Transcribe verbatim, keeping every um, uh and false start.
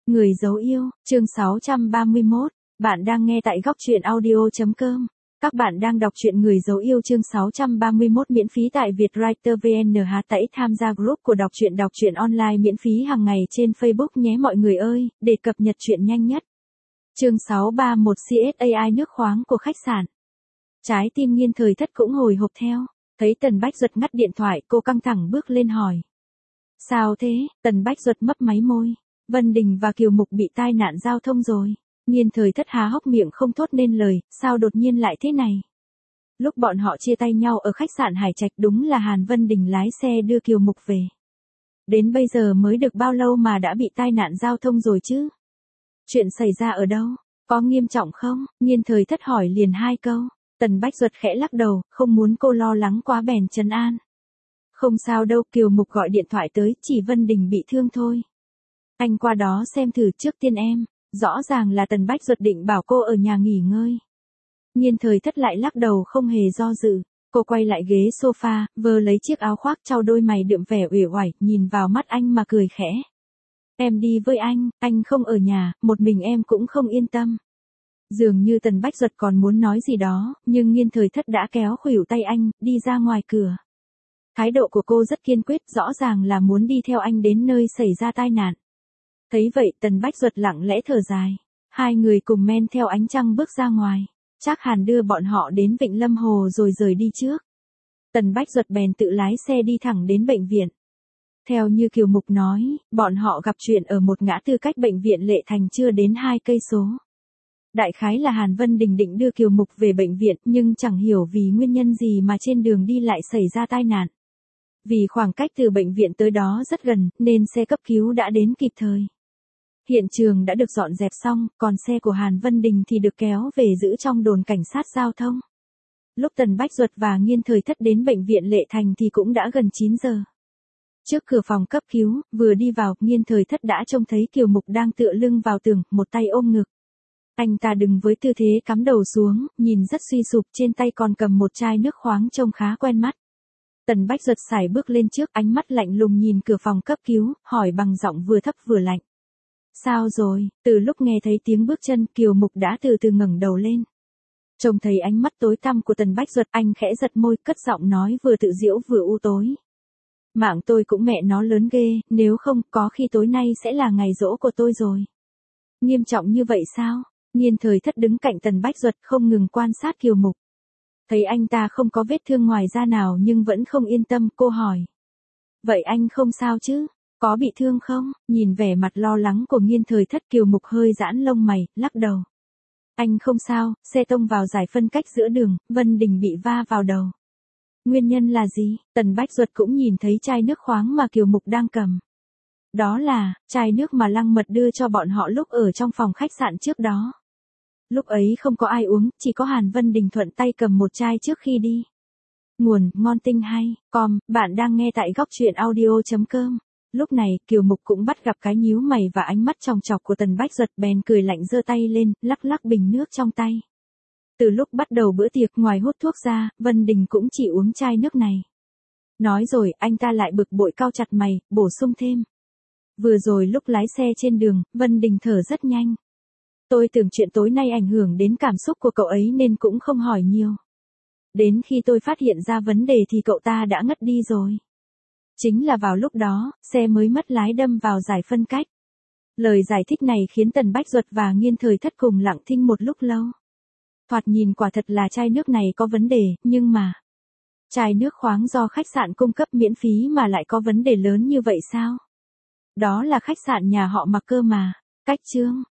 Người dấu yêu, chương sáu trăm ba mươi mốt. Bạn đang nghe tại góc truyện audio chấm com. Các bạn đang đọc truyện Người dấu yêu chương sáu trăm ba mươi mốt miễn phí tại Vietwriter vê en. Hãy tải tham gia group của đọc truyện đọc truyện online miễn phí hàng ngày trên Facebook nhé mọi người ơi, để cập nhật truyện nhanh nhất. Chương sáu trăm ba mươi mốt xê ét a i nước khoáng của khách sạn. Trái tim Nghiên Thời Thất cũng hồi hộp theo, thấy Tần Bách Duật ngắt điện thoại, cô căng thẳng bước lên hỏi. Sao thế? Tần Bách Duật mấp máy môi. Vân Đình và Kiều Mục bị tai nạn giao thông rồi. Nghiên Thời Thất há hốc miệng không thốt nên lời, sao đột nhiên lại thế này? Lúc bọn họ chia tay nhau ở khách sạn Hải Trạch đúng là Hàn Vân Đình lái xe đưa Kiều Mục về. Đến bây giờ mới được bao lâu mà đã bị tai nạn giao thông rồi chứ? Chuyện xảy ra ở đâu? Có nghiêm trọng không? Nghiên Thời Thất hỏi liền hai câu. Tần Bách Duật khẽ lắc đầu, không muốn cô lo lắng quá bèn trấn an. Không sao đâu, Kiều Mục gọi điện thoại tới, chỉ Vân Đình bị thương thôi. Anh qua đó xem thử trước tiên em. Rõ ràng là Tần Bách Duật định bảo cô ở nhà nghỉ ngơi. Nghiên Thời Thất lại lắc đầu không hề do dự. Cô quay lại ghế sofa, vơ lấy chiếc áo khoác trao đôi mày đượm vẻ uể oải, nhìn vào mắt anh mà cười khẽ. Em đi với anh, anh không ở nhà, một mình em cũng không yên tâm. Dường như Tần Bách Duật còn muốn nói gì đó, nhưng Nghiên Thời Thất đã kéo khuỷu tay anh, đi ra ngoài cửa. Thái độ của cô rất kiên quyết, rõ ràng là muốn đi theo anh đến nơi xảy ra tai nạn. Thấy vậy Tần Bách Duật lặng lẽ thở dài. Hai người cùng men theo ánh trăng bước ra ngoài. Trác Hàn đưa bọn họ đến Vịnh Lâm Hồ rồi rời đi trước. Tần Bách Duật bèn tự lái xe đi thẳng đến bệnh viện. Theo như Kiều Mục nói, bọn họ gặp chuyện ở một ngã tư cách bệnh viện Lệ Thành chưa đến hai cây số. Đại khái là Hàn Vân Đình định đưa Kiều Mục về bệnh viện nhưng chẳng hiểu vì nguyên nhân gì mà trên đường đi lại xảy ra tai nạn. Vì khoảng cách từ bệnh viện tới đó rất gần nên xe cấp cứu đã đến kịp thời. Hiện trường đã được dọn dẹp xong, còn xe của Hàn Vân Đình thì được kéo về giữ trong đồn cảnh sát giao thông. Lúc Tần Bách Duật và Nghiên Thời Thất đến bệnh viện Lệ Thành thì cũng đã gần chín giờ. Trước cửa phòng cấp cứu, vừa đi vào, Nghiên Thời Thất đã trông thấy Kiều Mục đang tựa lưng vào tường, một tay ôm ngực. Anh ta đứng với tư thế cắm đầu xuống, nhìn rất suy sụp, trên tay còn cầm một chai nước khoáng trông khá quen mắt. Tần Bách Duật sải bước lên trước, ánh mắt lạnh lùng nhìn cửa phòng cấp cứu, hỏi bằng giọng vừa thấp vừa lạnh. Sao rồi? Từ lúc nghe thấy tiếng bước chân, Kiều Mục đã từ từ ngẩng đầu lên. Trông thấy ánh mắt tối tăm của Tần Bách Duật, anh khẽ giật môi, cất giọng nói vừa tự giễu vừa u tối. Mạng tôi cũng mẹ nó lớn ghê, nếu không, có khi tối nay sẽ là ngày giỗ của tôi rồi. Nghiêm trọng như vậy sao? Nghiên Thời Thất đứng cạnh Tần Bách Duật không ngừng quan sát Kiều Mục. Thấy anh ta không có vết thương ngoài da nào nhưng vẫn không yên tâm, cô hỏi. Vậy anh không sao chứ? Có bị thương không? Nhìn vẻ mặt lo lắng của Nghiên Thời Thất, Kiều Mục hơi giãn lông mày, lắc đầu. Anh không sao, xe tông vào giải phân cách giữa đường, Vân Đình bị va vào đầu. Nguyên nhân là gì? Tần Bách Duật cũng nhìn thấy chai nước khoáng mà Kiều Mục đang cầm. Đó là, chai nước mà Lăng Mật đưa cho bọn họ lúc ở trong phòng khách sạn trước đó. Lúc ấy không có ai uống, chỉ có Hàn Vân Đình thuận tay cầm một chai trước khi đi. Nguồn, ngon tinh hay, com, bạn đang nghe tại góc truyện audio chấm com. Lúc này, Kiều Mục cũng bắt gặp cái nhíu mày và ánh mắt tròng trọc của Tần Bách Duật, bèn cười lạnh giơ tay lên, lắc lắc bình nước trong tay. Từ lúc bắt đầu bữa tiệc, ngoài hút thuốc ra, Vân Đình cũng chỉ uống chai nước này. Nói rồi, anh ta lại bực bội cau chặt mày, bổ sung thêm. Vừa rồi lúc lái xe trên đường, Vân Đình thở rất nhanh. Tôi tưởng chuyện tối nay ảnh hưởng đến cảm xúc của cậu ấy nên cũng không hỏi nhiều. Đến khi tôi phát hiện ra vấn đề thì cậu ta đã ngất đi rồi. Chính là vào lúc đó, xe mới mất lái đâm vào giải phân cách. Lời giải thích này khiến Tần Bách Duật và Nghiên Thời Thất cùng lặng thinh một lúc lâu. Thoạt nhìn quả thật là chai nước này có vấn đề, nhưng mà... Chai nước khoáng do khách sạn cung cấp miễn phí mà lại có vấn đề lớn như vậy sao? Đó là khách sạn nhà họ Mặc cơ mà. Cách chương,